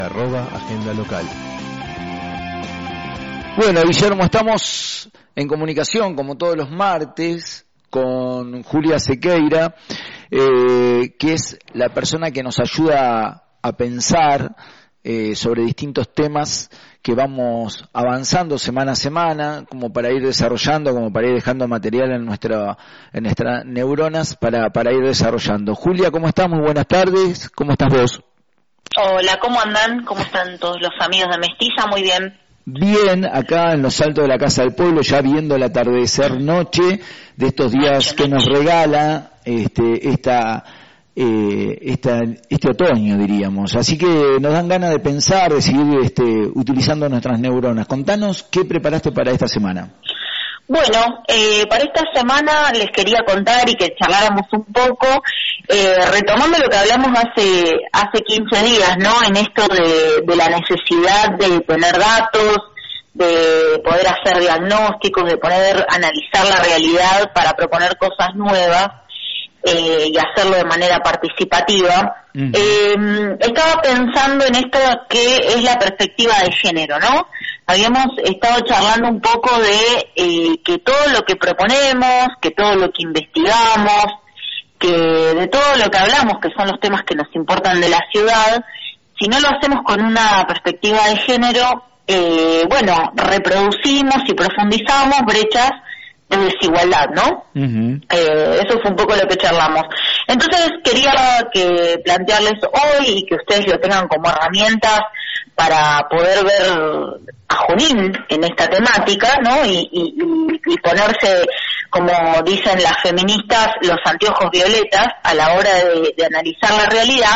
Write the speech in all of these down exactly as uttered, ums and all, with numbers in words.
Arroba agenda local. Bueno, Guillermo, estamos en comunicación como todos los martes con Julia Sequeira, eh, que es la persona que nos ayuda a pensar eh, sobre distintos temas que vamos avanzando semana a semana, como para ir desarrollando, como para ir dejando material en nuestra en nuestras neuronas para, para ir desarrollando. Julia, ¿cómo estás? Muy buenas tardes. ¿Cómo estás vos? Hola, ¿cómo andan? ¿Cómo están todos los amigos de Mestiza? Muy bien. Bien, acá en los altos de la Casa del Pueblo, ya viendo el atardecer noche de estos días que nos regala este esta eh, esta este otoño, diríamos. Así que nos dan ganas de pensar, de seguir este utilizando nuestras neuronas. Contanos qué preparaste para esta semana. Bueno, eh, para esta semana les quería contar y que charláramos un poco, eh, retomando lo que hablamos hace hace quince días, ¿no? En esto de, de la necesidad de tener datos, de poder hacer diagnósticos, de poder analizar la realidad para proponer cosas nuevas eh, y hacerlo de manera participativa. Uh-huh. Eh, estaba pensando en esto que es la perspectiva de género, ¿no? Habíamos estado charlando un poco de eh, que todo lo que proponemos, que todo lo que investigamos, que de todo lo que hablamos, que son los temas que nos importan de la ciudad, si no lo hacemos con una perspectiva de género, eh, bueno, reproducimos y profundizamos brechas de desigualdad, ¿no? Uh-huh. Eh, eso fue un poco lo que charlamos. Entonces quería que plantearles hoy y que ustedes lo tengan como herramientas para poder ver a Junín en esta temática, ¿no? Y, y, y ponerse, como dicen las feministas, los anteojos violetas a la hora de, de analizar la realidad,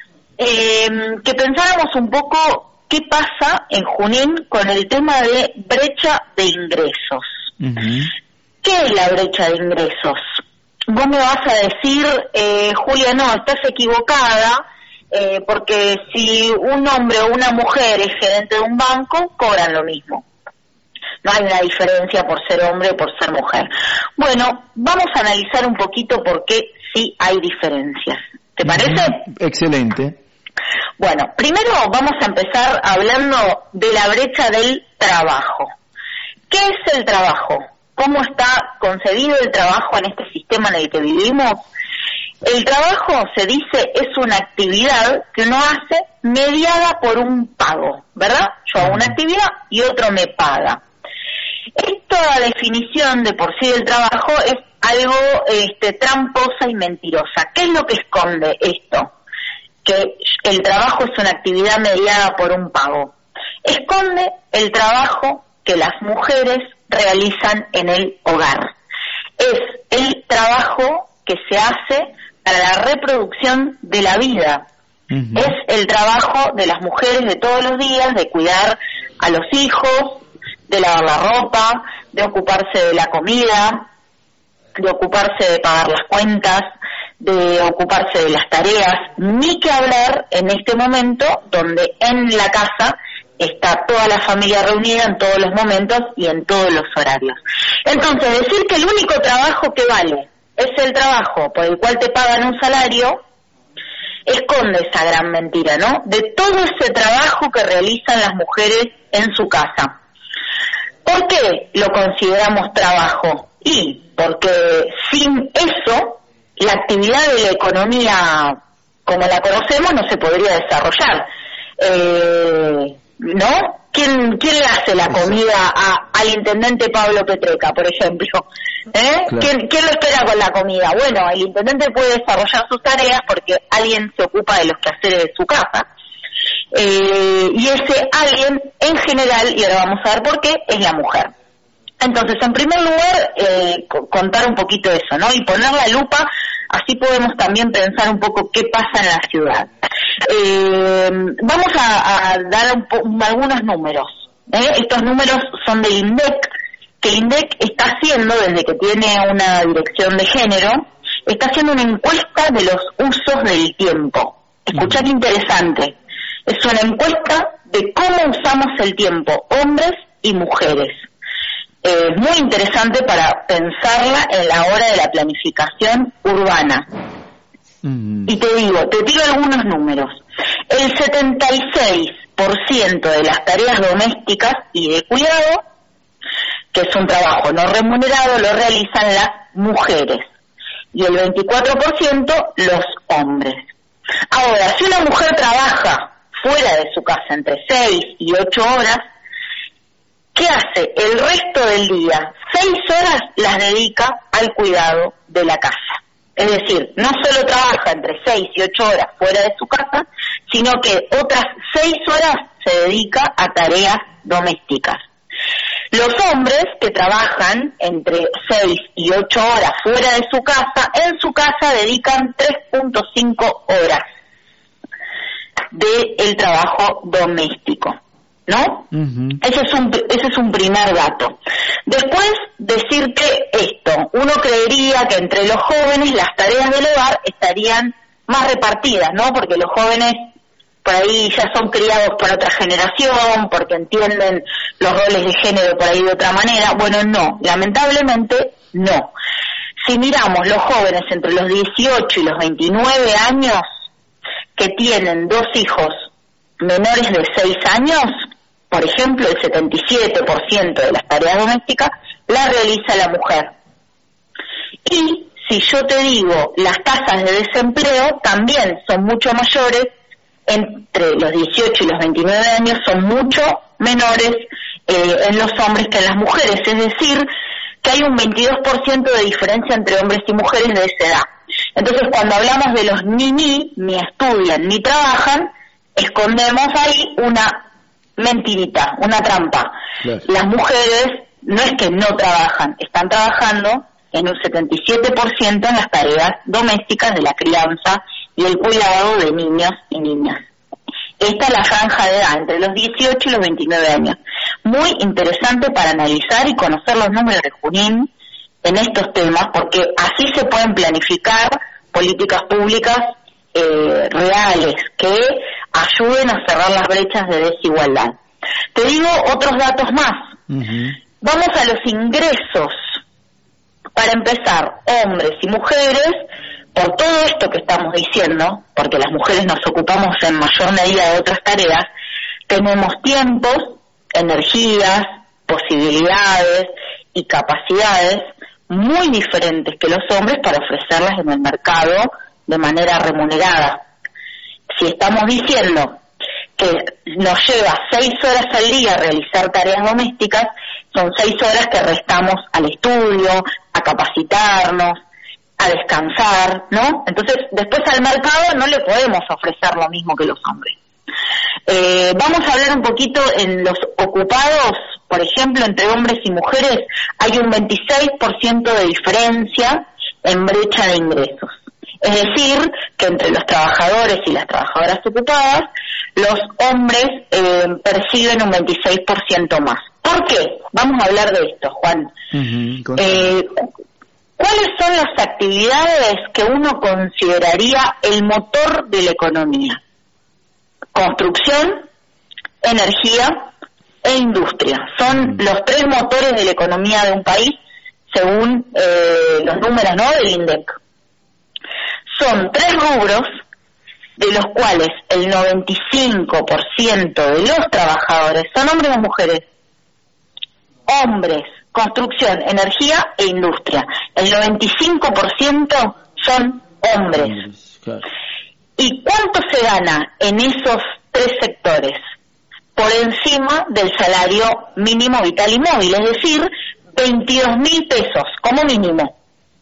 eh, que pensáramos un poco qué pasa en Junín con el tema de brecha de ingresos. Uh-huh. ¿Qué es la brecha de ingresos? Vos me vas a decir, eh, Julia, no, estás equivocada, eh, porque si un hombre o una mujer es gerente de un banco, cobran lo mismo. No hay una diferencia por ser hombre o por ser mujer. Bueno, vamos a analizar un poquito por qué sí hay diferencias. ¿Te parece? Excelente. Bueno, primero vamos a empezar hablando de la brecha del trabajo. ¿Qué es el trabajo? ¿Cómo está concebido el trabajo en este sistema en el que vivimos? El trabajo, se dice, es una actividad que uno hace mediada por un pago, ¿verdad? Yo hago una actividad y otro me paga. Esta definición de por sí del trabajo es algo este, tramposa y mentirosa. ¿Qué es lo que esconde esto? Que el trabajo es una actividad mediada por un pago. Esconde el trabajo que las mujeres realizan en el hogar. Es el trabajo que se hace para la reproducción de la vida. Uh-huh. Es el trabajo de las mujeres de todos los días, de cuidar a los hijos, de lavar la ropa, de ocuparse de la comida, de ocuparse de pagar las cuentas, de ocuparse de las tareas, ni que hablar en este momento donde en la casa está toda la familia reunida en todos los momentos y en todos los horarios. Entonces, decir que el único trabajo que vale es el trabajo por el cual te pagan un salario, esconde esa gran mentira, ¿no? De todo ese trabajo que realizan las mujeres en su casa. ¿Por qué lo consideramos trabajo? Y porque sin eso, la actividad de la economía como la conocemos no se podría desarrollar. Eh... ¿No? ¿Quién, quién le hace la comida a, al intendente Pablo Petreca, por ejemplo? ¿Eh? Claro. ¿Quién, ¿Quién lo espera con la comida? Bueno, el intendente puede desarrollar sus tareas porque alguien se ocupa de los quehaceres de su casa. Eh, y ese alguien, en general, y ahora vamos a ver por qué, es la mujer. Entonces, en primer lugar, eh, contar un poquito eso, ¿no? Y poner la lupa, así podemos también pensar un poco qué pasa en la ciudad. Eh, vamos a, a dar un po- algunos números. ¿eh? Estos números son del INDEC, que el INDEC está haciendo, desde que tiene una dirección de género, está haciendo una encuesta de los usos del tiempo. Escuchá qué interesante. Es una encuesta de cómo usamos el tiempo, hombres y mujeres. Eh, muy interesante para pensarla en la hora de la planificación urbana. Uh-huh. Y te digo, te tiro algunos números. El setenta y seis por ciento de las tareas domésticas y de cuidado, que es un trabajo no remunerado, lo realizan las mujeres. Y el veinticuatro por ciento los hombres. Ahora, si una mujer trabaja fuera de su casa entre seis y ocho horas, ¿qué hace? El resto del día, seis horas las dedica al cuidado de la casa. Es decir, no solo trabaja entre seis y ocho horas fuera de su casa, sino que otras seis horas se dedica a tareas domésticas. Los hombres que trabajan entre seis y ocho horas fuera de su casa, en su casa dedican tres punto cinco horas del trabajo doméstico, ¿no? Uh-huh. Ese es un ese es un primer dato. Después, decirte esto, uno creería que entre los jóvenes las tareas del hogar estarían más repartidas, ¿no? Porque los jóvenes por ahí ya son criados por otra generación, porque entienden los roles de género por ahí de otra manera. Bueno, no, lamentablemente no. Si miramos los jóvenes entre los dieciocho y los veintinueve años que tienen dos hijos menores de seis años, por ejemplo, el setenta y siete por ciento de las tareas domésticas las realiza la mujer. Y si yo te digo, las tasas de desempleo también son mucho mayores, entre los dieciocho y los veintinueve años son mucho menores eh, en los hombres que en las mujeres, es decir, que hay un veintidós por ciento de diferencia entre hombres y mujeres de esa edad. Entonces, cuando hablamos de los ni ni, ni estudian ni trabajan, escondemos ahí una mentirita, una trampa. Claro. Las mujeres no es que no trabajan, están trabajando en un setenta y siete por ciento en las tareas domésticas de la crianza y el cuidado de niños y niñas. Esta es la franja de edad, entre los dieciocho y los veintinueve años. Muy interesante para analizar y conocer los números de Junín en estos temas, porque así se pueden planificar políticas públicas eh, reales que ayuden a cerrar las brechas de desigualdad. Te digo otros datos más. Uh-huh. Vamos a los ingresos. Para empezar, hombres y mujeres, por todo esto que estamos diciendo, porque las mujeres nos ocupamos en mayor medida de otras tareas, tenemos tiempos, energías, posibilidades y capacidades muy diferentes que los hombres para ofrecerlas en el mercado de manera remunerada. Si estamos diciendo que nos lleva seis horas al día realizar tareas domésticas, son seis horas que restamos al estudio, a capacitarnos, a descansar, ¿no? Entonces, después al mercado no le podemos ofrecer lo mismo que los hombres. Eh, vamos a hablar un poquito en los ocupados, por ejemplo, entre hombres y mujeres, hay un veintiséis por ciento de diferencia en brecha de ingresos. Es decir, que entre los trabajadores y las trabajadoras ocupadas, los hombres eh, perciben un veintiséis por ciento más. ¿Por qué? Vamos a hablar de esto, Juan. Uh-huh. Eh, ¿Cuáles son las actividades que uno consideraría el motor de la economía? Construcción, energía e industria. Son los tres motores de la economía de un país, según eh, los números, ¿no?, del INDEC. Son tres rubros de los cuales el noventa y cinco por ciento de los trabajadores son hombres o mujeres. Hombres, construcción, energía e industria. El noventa y cinco por ciento son hombres. ¿Y cuánto se gana en esos tres sectores? Por encima del salario mínimo vital y móvil, es decir, veintidós mil pesos como mínimo.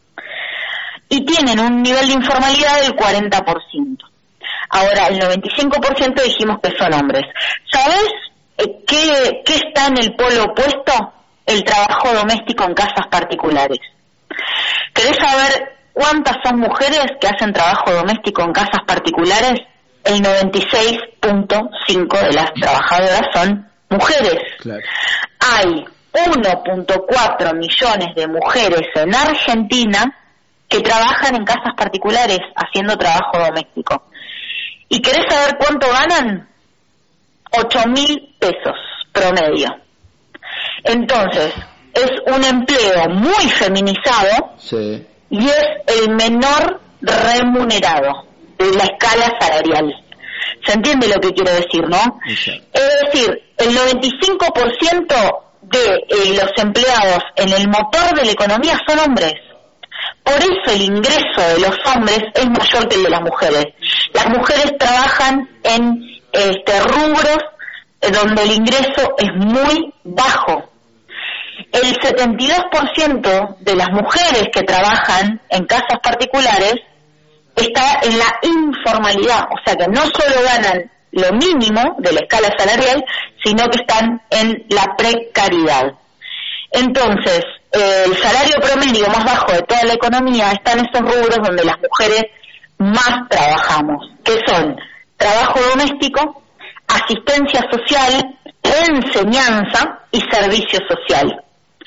Y tienen un nivel de informalidad del cuarenta por ciento. Ahora, el noventa y cinco por ciento dijimos que son hombres. ¿Sabes qué, qué está en el polo opuesto? El trabajo doméstico en casas particulares. ¿Querés saber cuántas son mujeres que hacen trabajo doméstico en casas particulares? El noventa y seis punto cinco de las trabajadoras son mujeres. Claro. Hay uno punto cuatro millones de mujeres en Argentina que trabajan en casas particulares haciendo trabajo doméstico. ¿Y querés saber cuánto ganan? ocho mil pesos promedio. Entonces, es un empleo muy feminizado, sí, y es el menor remunerado de la escala salarial. ¿Se entiende lo que quiero decir, no? Exacto. Es decir, el noventa y cinco por ciento de eh, los empleados en el motor de la economía son hombres. Por eso el ingreso de los hombres es mayor que el de las mujeres. Las mujeres trabajan en este, rubros donde el ingreso es muy bajo. El setenta y dos por ciento de las mujeres que trabajan en casas particulares está en la informalidad, o sea que no solo ganan lo mínimo de la escala salarial, sino que están en la precariedad. Entonces, eh, el salario promedio más bajo de toda la economía está en esos rubros donde las mujeres más trabajamos, que son trabajo doméstico, asistencia social, enseñanza y servicio social.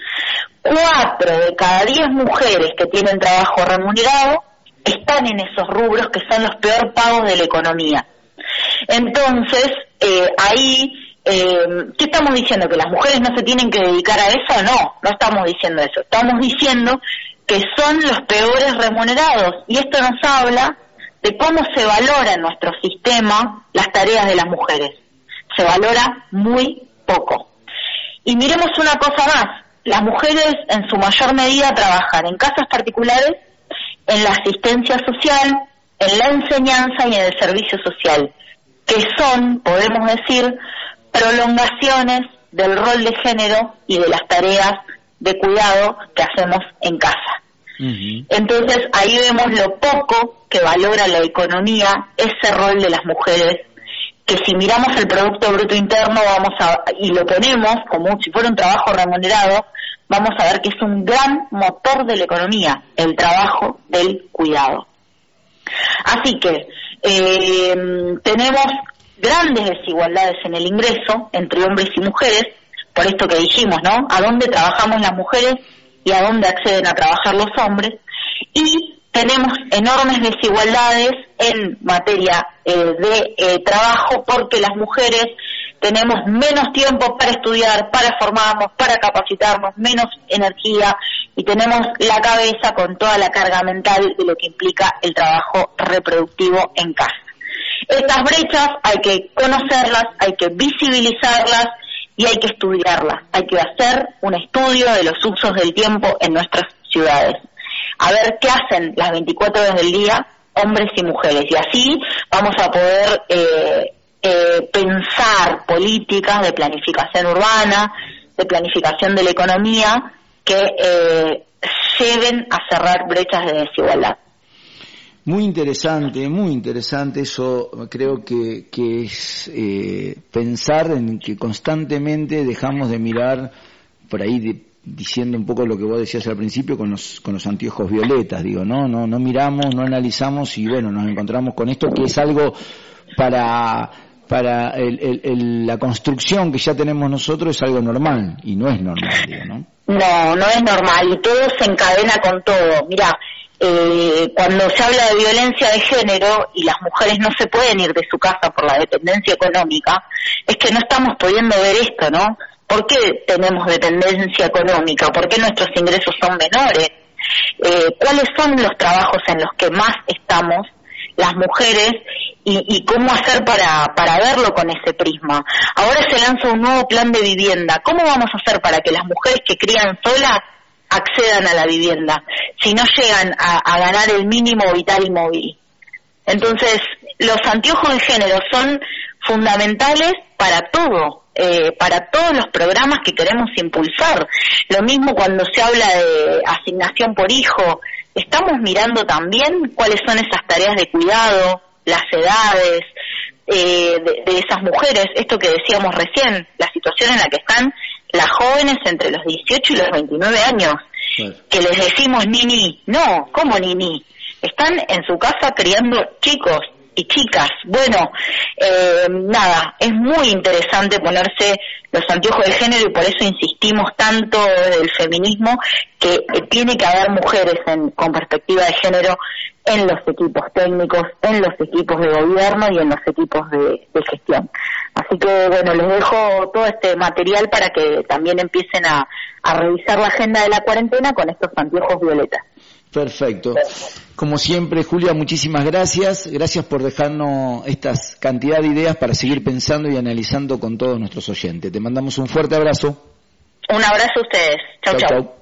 Cuatro de cada diez mujeres que tienen trabajo remunerado están en esos rubros que son los peor pagos de la economía. Entonces, eh, ahí, eh, ¿qué estamos diciendo? ¿Que las mujeres no se tienen que dedicar a eso? No, no estamos diciendo eso. Estamos diciendo que son los peores remunerados. Y esto nos habla de cómo se valora en nuestro sistema las tareas de las mujeres. Se valora muy poco. Y miremos una cosa más. Las mujeres en su mayor medida trabajan en casas particulares, en la asistencia social, en la enseñanza y en el servicio social, que son, podemos decir, prolongaciones del rol de género y de las tareas de cuidado que hacemos en casa. Uh-huh. Entonces ahí vemos lo poco que valora la economía ese rol de las mujeres, que si miramos el Producto Bruto Interno vamos a y lo ponemos como si fuera un trabajo remunerado, vamos a ver que es un gran motor de la economía, el trabajo del cuidado. Así que eh, tenemos grandes desigualdades en el ingreso entre hombres y mujeres, por esto que dijimos, ¿no? A dónde trabajamos las mujeres y a dónde acceden a trabajar los hombres, y tenemos enormes desigualdades en materia eh, de eh, trabajo, porque las mujeres tenemos menos tiempo para estudiar, para formarnos, para capacitarnos, menos energía, y tenemos la cabeza con toda la carga mental de lo que implica el trabajo reproductivo en casa. Estas brechas hay que conocerlas, hay que visibilizarlas y hay que estudiarlas. Hay que hacer un estudio de los usos del tiempo en nuestras ciudades. A ver qué hacen las veinticuatro horas del día hombres y mujeres. Y así vamos a poder eh, eh, pensar políticas de planificación urbana, de planificación de la economía, que eh, lleven a cerrar brechas de desigualdad. Muy interesante, muy interesante. Eso creo que, que es eh, pensar en que constantemente dejamos de mirar por ahí, de, diciendo un poco lo que vos decías al principio con los con los anteojos violetas, digo, no, no, no miramos, no analizamos y bueno, nos encontramos con esto que es algo para para el, el, el, la construcción que ya tenemos nosotros, es algo normal y no es normal, digo, ¿no? No, no es normal y todo se encadena con todo. Mirá, eh, cuando se habla de violencia de género y las mujeres no se pueden ir de su casa por la dependencia económica, es que no estamos pudiendo ver esto, ¿no? ¿Por qué tenemos dependencia económica? ¿Por qué nuestros ingresos son menores? Eh, ¿Cuáles son los trabajos en los que más estamos las mujeres y, y cómo hacer para, para verlo con ese prisma? Ahora se lanza un nuevo plan de vivienda. ¿Cómo vamos a hacer para que las mujeres que crían solas accedan a la vivienda si no llegan a, a ganar el mínimo vital y móvil? Entonces, los anteojos de género son fundamentales para todo. Eh, para todos los programas que queremos impulsar. Lo mismo cuando se habla de asignación por hijo, estamos mirando también cuáles son esas tareas de cuidado, las edades eh, de, de esas mujeres, esto que decíamos recién, la situación en la que están las jóvenes entre los dieciocho y los veintinueve años, sí. Que les decimos nini, no, ¿cómo nini? Están en su casa criando chicos y chicas. Bueno, eh, nada, es muy interesante ponerse los anteojos de género y por eso insistimos tanto del feminismo que eh, tiene que haber mujeres en, con perspectiva de género en los equipos técnicos, en los equipos de gobierno y en los equipos de, de gestión. Así que, bueno, les dejo todo este material para que también empiecen a, a revisar la agenda de la cuarentena con estos anteojos violetas. Perfecto. Como siempre, Julia, muchísimas gracias. Gracias por dejarnos esta cantidad de ideas para seguir pensando y analizando con todos nuestros oyentes. Te mandamos un fuerte abrazo. Un abrazo a ustedes. Chau, chau. chau.